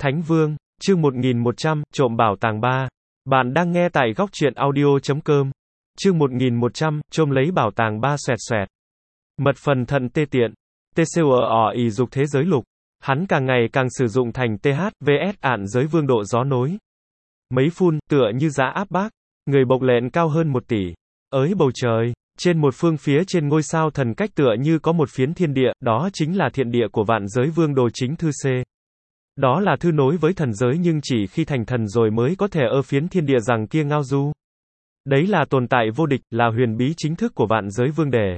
Thánh Vương, chương 1100, trộm bảo tàng 3. Bạn đang nghe tại góc truyện audio.com. Chương 1100, trộm lấy bảo tàng 3 xoẹt xoẹt. Mật phần thận tê tiện. TCOI dục thế giới lục. Hắn càng ngày càng sử dụng thành THVS ạn giới vương độ gió nối. Mấy phun, tựa như giá áp bác. Người bộc lện cao hơn 1 tỷ. Ới bầu trời. Trên một phương phía trên ngôi sao thần cách tựa như có một phiến thiên địa, đó chính là thiện địa của vạn giới vương đồ chính thư C. Đó là thư nối với thần giới nhưng chỉ khi thành thần rồi mới có thể ở phiến thiên địa rằng kia ngao du. Đấy là tồn tại vô địch, là huyền bí chính thức của vạn giới vương đề.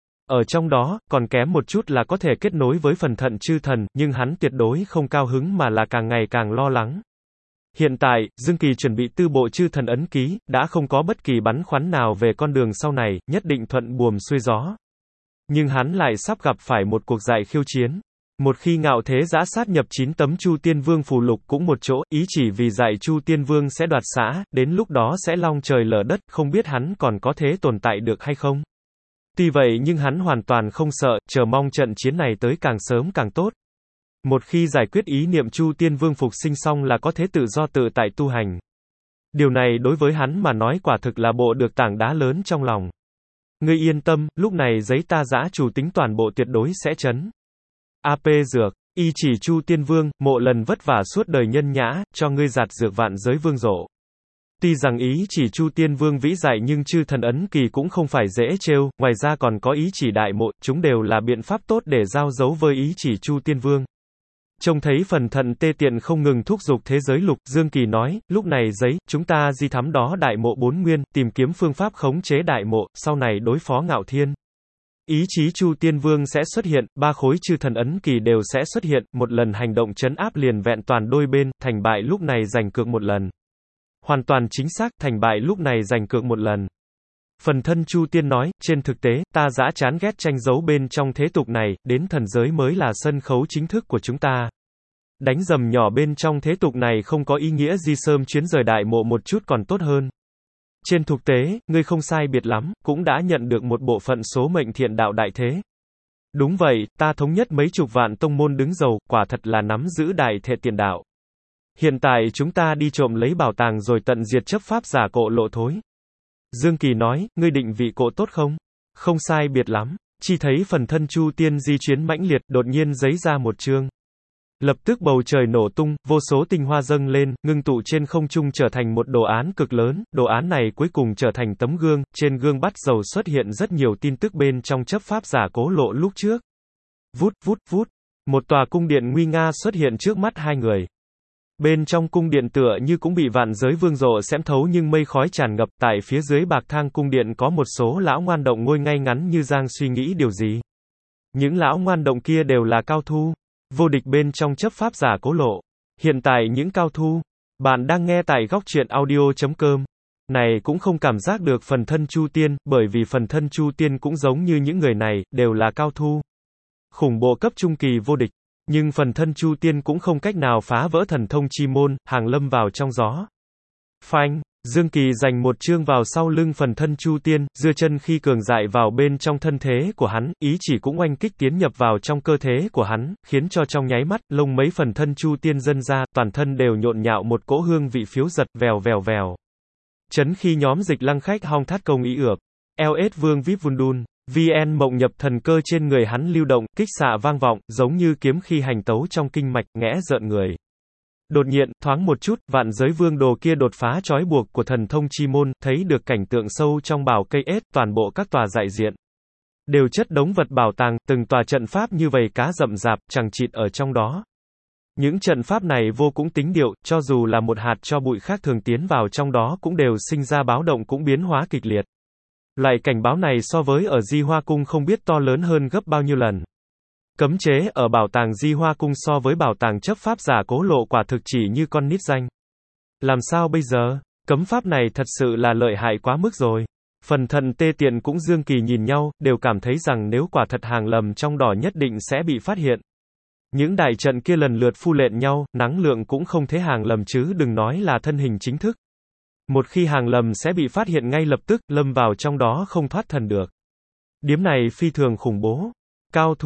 Ở trong đó, còn kém một chút là có thể kết nối với phần thận chư thần, nhưng hắn tuyệt đối không cao hứng mà là càng ngày càng lo lắng. Hiện tại, Dương Kỳ chuẩn bị tư bộ chư thần ấn ký, đã không có bất kỳ bắn khoắn nào về con đường sau này, nhất định thuận buồm xuôi gió. Nhưng hắn lại sắp gặp phải một cuộc dại khiêu chiến. Một khi ngạo thế giã sát nhập 9 tấm Chu Tiên Vương phù lục cũng một chỗ, ý chỉ vì dạy Chu Tiên Vương sẽ đoạt xã, đến lúc đó sẽ long trời lở đất, không biết hắn còn có thế tồn tại được hay không. Tuy vậy nhưng hắn hoàn toàn không sợ, chờ mong trận chiến này tới càng sớm càng tốt. Một khi giải quyết ý niệm Chu Tiên Vương phục sinh xong là có thể tự do tự tại tu hành. Điều này đối với hắn mà nói quả thực là bộ được tảng đá lớn trong lòng. Ngươi yên tâm, lúc này giấy ta giã chủ tính toàn bộ tuyệt đối sẽ chấn. AP dược, y chỉ Chu Tiên Vương, mộ lần vất vả suốt đời nhân nhã, cho ngươi giạt dược vạn giới vương rộ. Tuy rằng ý chỉ Chu Tiên Vương vĩ đại nhưng chư thần ấn kỳ cũng không phải dễ trêu, ngoài ra còn có ý chỉ đại mộ, chúng đều là biện pháp tốt để giao dấu với ý chỉ Chu Tiên Vương. Trông thấy phần thận tê tiện không ngừng thúc giục thế giới lục, Dương Kỳ nói, lúc này giấy, chúng ta di thám đó đại mộ 4 nguyên, tìm kiếm phương pháp khống chế đại mộ, sau này đối phó ngạo thiên. Ý chí Chu Tiên Vương sẽ xuất hiện, 3 khối chư thần ấn kỳ đều sẽ xuất hiện, một lần hành động trấn áp liền vẹn toàn đôi bên, thành bại lúc này giành cược một lần. Hoàn toàn chính xác, thành bại lúc này giành cược một lần. Phần thân Chu Tiên nói, trên thực tế, ta dã chán ghét tranh đấu bên trong thế tục này, đến thần giới mới là sân khấu chính thức của chúng ta. Đánh dầm nhỏ bên trong thế tục này không có ý nghĩa gì, sớm chuyến rời đại mộ một chút còn tốt hơn. Trên thực tế, ngươi không sai biệt lắm, cũng đã nhận được một bộ phận số mệnh thiện đạo đại thế. Đúng vậy, ta thống nhất mấy chục vạn tông môn đứng đầu, quả thật là nắm giữ đại thể tiền đạo. Hiện tại chúng ta đi trộm lấy bảo tàng rồi tận diệt chấp pháp giả cộ lộ thối. Dương Kỳ nói, ngươi định vị cộ tốt không? Không sai biệt lắm. Chỉ thấy phần thân Chu Tiên di chuyến mãnh liệt, đột nhiên giấy ra một chương. Lập tức bầu trời nổ tung, vô số tinh hoa dâng lên, ngưng tụ trên không trung trở thành một đồ án cực lớn, đồ án này cuối cùng trở thành tấm gương, trên gương bắt dầu xuất hiện rất nhiều tin tức bên trong chấp pháp giả cố lộ lúc trước. Vút vút vút, một tòa cung điện nguy nga xuất hiện trước mắt hai người. Bên trong cung điện tựa như cũng bị vạn giới vương rộ xém thấu nhưng mây khói tràn ngập, tại phía dưới bạc thang cung điện có một số lão ngoan động ngồi ngay ngắn như đang suy nghĩ điều gì. Những lão ngoan động kia đều là cao thủ vô địch bên trong chấp pháp giả cố lộ. Hiện tại những cao thủ bạn đang nghe tại góc truyện audio.com này cũng không cảm giác được phần thân Chu Tiên, bởi vì phần thân Chu Tiên cũng giống như những người này, đều là cao thủ khủng bộ cấp trung kỳ vô địch. Nhưng phần thân Chu Tiên cũng không cách nào phá vỡ thần thông chi môn, hàng lâm vào trong gió. Phanh, Dương Kỳ giành một chương vào sau lưng phần thân Chu Tiên, dưa chân khi cường dại vào bên trong thân thế của hắn, ý chỉ cũng oanh kích tiến nhập vào trong cơ thể của hắn, khiến cho trong nháy mắt, lông mấy phần thân Chu Tiên dâng ra, toàn thân đều nhộn nhạo một cỗ hương vị phiếu giật, vèo vèo vèo. Chấn khi nhóm dịch lăng khách hong thắt công ý ược. LS Vương Vip Vundun. VN mộng nhập thần cơ trên người hắn lưu động, kích xạ vang vọng, giống như kiếm khi hành tấu trong kinh mạch, nghẽ rợn người. Đột nhiên, thoáng một chút, vạn giới vương đồ kia đột phá trói buộc của thần thông chi môn, thấy được cảnh tượng sâu trong bào cây ết, toàn bộ các tòa đại diện. Đều chất đống vật bảo tàng, từng tòa trận pháp như vầy cá rậm rạp, chằng chịt ở trong đó. Những trận pháp này vô cùng tính điệu, cho dù là một hạt cho bụi khác thường tiến vào trong đó cũng đều sinh ra báo động cũng biến hóa kịch liệt. Loại cảnh báo này so với ở Di Hoa Cung không biết to lớn hơn gấp bao nhiêu lần. Cấm chế ở bảo tàng Di Hoa Cung so với bảo tàng chấp pháp giả cố lộ quả thực chỉ như con nít danh. Làm sao bây giờ? Cấm pháp này thật sự là lợi hại quá mức rồi. Phần thận tê tiện cũng Dương Kỳ nhìn nhau, đều cảm thấy rằng nếu quả thật hàng lầm trong đỏ nhất định sẽ bị phát hiện. Những đại trận kia lần lượt phu lện nhau, năng lượng cũng không thể hàng lầm chứ đừng nói là thân hình chính thức. Một khi hàng lầm sẽ bị phát hiện ngay lập tức, lâm vào trong đó không thoát thần được. Điểm này phi thường khủng bố. Cao thủ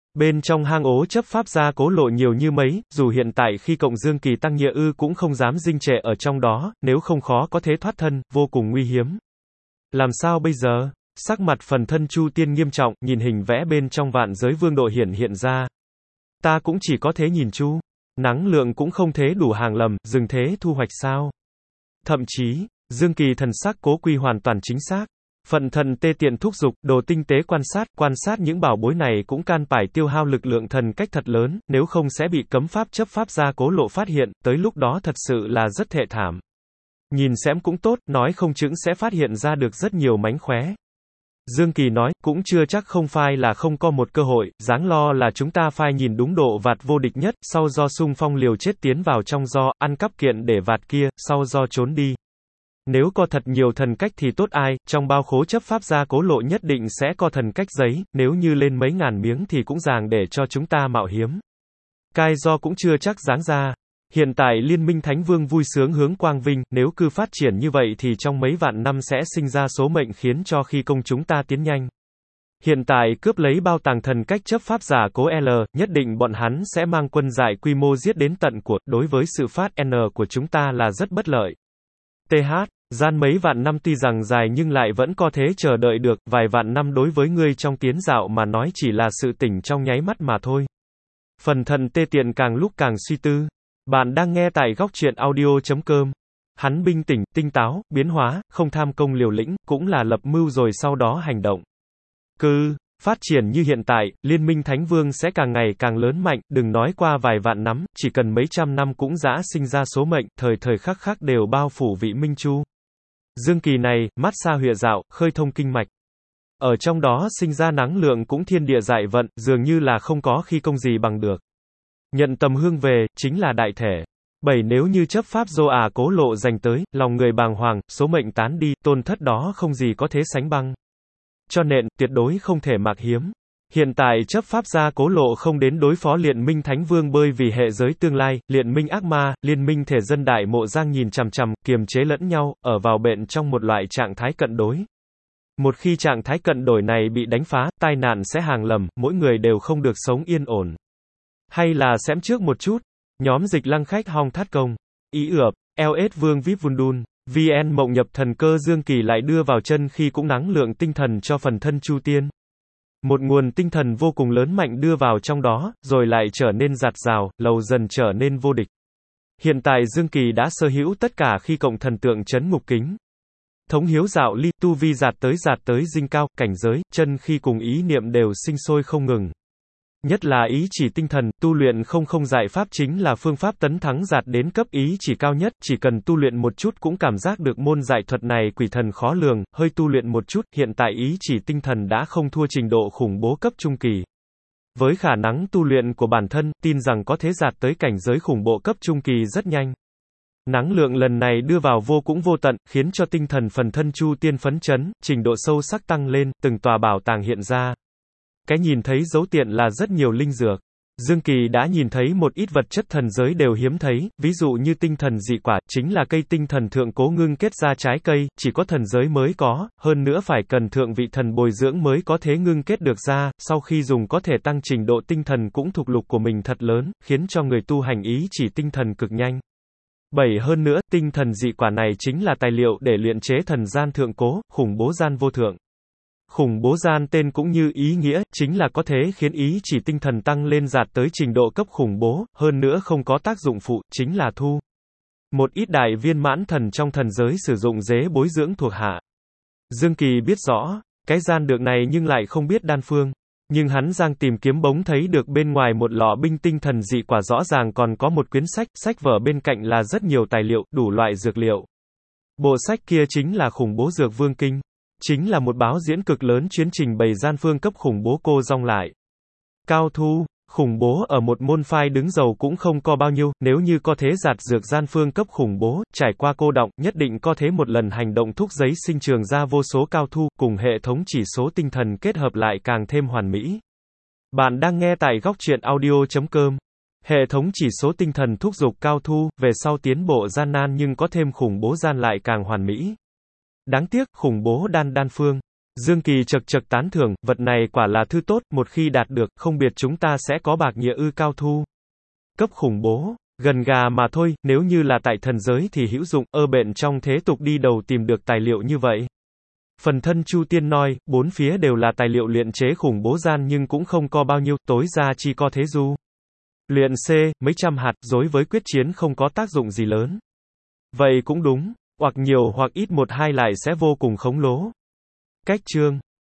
Bên trong hang ố chấp pháp gia cố lộ nhiều như mấy, dù hiện tại khi cộng Dương Kỳ tăng nghĩa ư cũng không dám dinh trệ ở trong đó, nếu không khó có thể thoát thân, vô cùng nguy hiểm. Làm sao bây giờ? Sắc mặt phần thân Chu Tiên nghiêm trọng, nhìn hình vẽ bên trong vạn giới vương độ hiện ra. Ta cũng chỉ có thế nhìn Chu. Năng lượng cũng không thế đủ hàng lầm, dừng thế thu hoạch sao? Thậm chí, Dương Kỳ thần sắc cố quy hoàn toàn chính xác. Phận thần tê tiện thúc giục, đồ tinh tế quan sát những bảo bối này cũng can phải tiêu hao lực lượng thần cách thật lớn, nếu không sẽ bị cấm pháp chấp pháp gia cố lộ phát hiện, tới lúc đó thật sự là rất thê thảm. Nhìn xem cũng tốt, nói không chững sẽ phát hiện ra được rất nhiều mánh khóe. Dương Kỳ nói, cũng chưa chắc không phai là không có một cơ hội, dáng lo là chúng ta phai nhìn đúng độ vạt vô địch nhất, sau do xung phong liều chết tiến vào trong do, ăn cắp kiện để vạt kia, sau do trốn đi. Nếu có thật nhiều thần cách thì tốt ai, trong bao khố chấp pháp gia cố lộ nhất định sẽ có thần cách giấy, nếu như lên mấy ngàn miếng thì cũng dàng để cho chúng ta mạo hiểm. Cai do cũng chưa chắc dáng ra. Hiện tại Liên minh Thánh Vương vui sướng hướng quang vinh, nếu cứ phát triển như vậy thì trong mấy vạn năm sẽ sinh ra số mệnh khiến cho khi công chúng ta tiến nhanh. Hiện tại cướp lấy bao tàng thần cách chấp pháp giả cố L, nhất định bọn hắn sẽ mang quân giải quy mô giết đến tận của, đối với sự phát N của chúng ta là rất bất lợi. TH, gian mấy vạn năm tuy rằng dài nhưng lại vẫn có thế chờ đợi được, vài vạn năm đối với ngươi trong tiến dạo mà nói chỉ là sự tỉnh trong nháy mắt mà thôi. Phần thần tê tiện càng lúc càng suy tư. Bạn đang nghe tại góc truyện audio.com. Hắn bình tĩnh, tinh táo, biến hóa, không tham công liều lĩnh, cũng là lập mưu rồi sau đó hành động. Phát triển như hiện tại, Liên minh Thánh Vương sẽ càng ngày càng lớn mạnh, đừng nói qua vài vạn năm, chỉ cần mấy trăm năm cũng dã sinh ra số mệnh, thời thời khắc khắc đều bao phủ vị Minh Chu. Dương Kỳ này, mắt xa huệ dạo, khơi thông kinh mạch. Ở trong đó sinh ra năng lượng cũng thiên địa giải vận, dường như là không có khi công gì bằng được. Nhận tầm hương về, chính là đại thể. 7. Nếu như chấp pháp dô cố lộ giành tới, lòng người bàng hoàng, số mệnh tán đi, tôn thất đó không gì có thể sánh bằng. Cho nên, tuyệt đối không thể mạc hiếm. Hiện tại chấp pháp gia cố lộ không đến đối phó Liên minh Thánh Vương bơi vì hệ giới tương lai, Liên minh ác ma, Liên minh thể dân đại mộ giang nhìn chằm chằm, kiềm chế lẫn nhau, ở vào bện trong một loại trạng thái cận đối. Một khi trạng thái cận đổi này bị đánh phá, tai nạn sẽ hàng lầm, mỗi người đều không được sống yên ổn. Hay là xem trước một chút, nhóm dịch lăng khách hong thát công, ý ượp, LS Vương VIP Vundun, VN mộng nhập thần cơ Dương Kỳ lại đưa vào chân khi cũng năng lượng tinh thần cho phần thân Chu Tiên. Một nguồn tinh thần vô cùng lớn mạnh đưa vào trong đó, rồi lại trở nên dạt dào, lầu dần trở nên vô địch. Hiện tại Dương Kỳ đã sở hữu tất cả khi cộng thần tượng chấn ngục kính. Thống hiếu dạo ly, tu vi dạt tới dinh cao, cảnh giới, chân khi cùng ý niệm đều sinh sôi không ngừng. Nhất là ý chỉ tinh thần, tu luyện không giải pháp chính là phương pháp tấn thắng dạt đến cấp ý chỉ cao nhất, chỉ cần tu luyện một chút cũng cảm giác được môn giải thuật này quỷ thần khó lường, hơi tu luyện một chút, hiện tại ý chỉ tinh thần đã không thua trình độ khủng bố cấp trung kỳ. Với khả năng tu luyện của bản thân, tin rằng có thể dạt tới cảnh giới khủng bố cấp trung kỳ rất nhanh. Năng lượng lần này đưa vào vô cũng vô tận, khiến cho tinh thần phần thân Chu Tiên phấn chấn, trình độ sâu sắc tăng lên, từng tòa bảo tàng hiện ra. Cái nhìn thấy dấu tiện là rất nhiều linh dược. Dương Kỳ đã nhìn thấy một ít vật chất thần giới đều hiếm thấy, ví dụ như tinh thần dị quả, chính là cây tinh thần thượng cố ngưng kết ra trái cây, chỉ có thần giới mới có, hơn nữa phải cần thượng vị thần bồi dưỡng mới có thể ngưng kết được ra, sau khi dùng có thể tăng trình độ tinh thần cũng thuộc lục của mình thật lớn, khiến cho người tu hành ý chỉ tinh thần cực nhanh. 7. Hơn nữa, tinh thần dị quả này chính là tài liệu để luyện chế thần gian thượng cố, khủng bố gian vô thượng. Khủng bố gian tên cũng như ý nghĩa, chính là có thể khiến ý chỉ tinh thần tăng lên dạt tới trình độ cấp khủng bố, hơn nữa không có tác dụng phụ, chính là thu. Một ít đại viên mãn thần trong thần giới sử dụng dế bối dưỡng thuộc hạ. Dương Kỳ biết rõ, cái gian được này nhưng lại không biết đan phương. Nhưng hắn giang tìm kiếm bỗng thấy được bên ngoài một lọ binh tinh thần dị quả rõ ràng còn có một quyển sách vở bên cạnh là rất nhiều tài liệu, đủ loại dược liệu. Bộ sách kia chính là khủng bố dược vương kinh. Chính là một báo diễn cực lớn chuyến trình bày gian phương cấp khủng bố cô dong lại. Cao thu, khủng bố ở một môn phái đứng dầu cũng không có bao nhiêu, nếu như có thế giạt dược gian phương cấp khủng bố, trải qua cô đọng, nhất định có thế một lần hành động thúc giấy sinh trường ra vô số cao thu, cùng hệ thống chỉ số tinh thần kết hợp lại càng thêm hoàn mỹ. Bạn đang nghe tại góc truyện audio.com. Hệ thống chỉ số tinh thần thúc giục cao thu, về sau tiến bộ gian nan nhưng có thêm khủng bố gian lại càng hoàn mỹ. Đáng tiếc, khủng bố đan phương. Dương Kỳ chậc chậc tán thưởng, vật này quả là thứ tốt, một khi đạt được, không biết chúng ta sẽ có bạc nghĩa ư cao thu. Cấp khủng bố, gần gà mà thôi, nếu như là tại thần giới thì hữu dụng, bện trong thế tục đi đầu tìm được tài liệu như vậy. Phần thân Chu Tiên nói, bốn phía đều là tài liệu luyện chế khủng bố gian nhưng cũng không có bao nhiêu, tối ra chỉ có thế du. Luyện C, mấy trăm hạt, đối với quyết chiến không có tác dụng gì lớn. Vậy cũng đúng, hoặc nhiều hoặc ít một hai lại sẽ vô cùng khống lố. Cách chương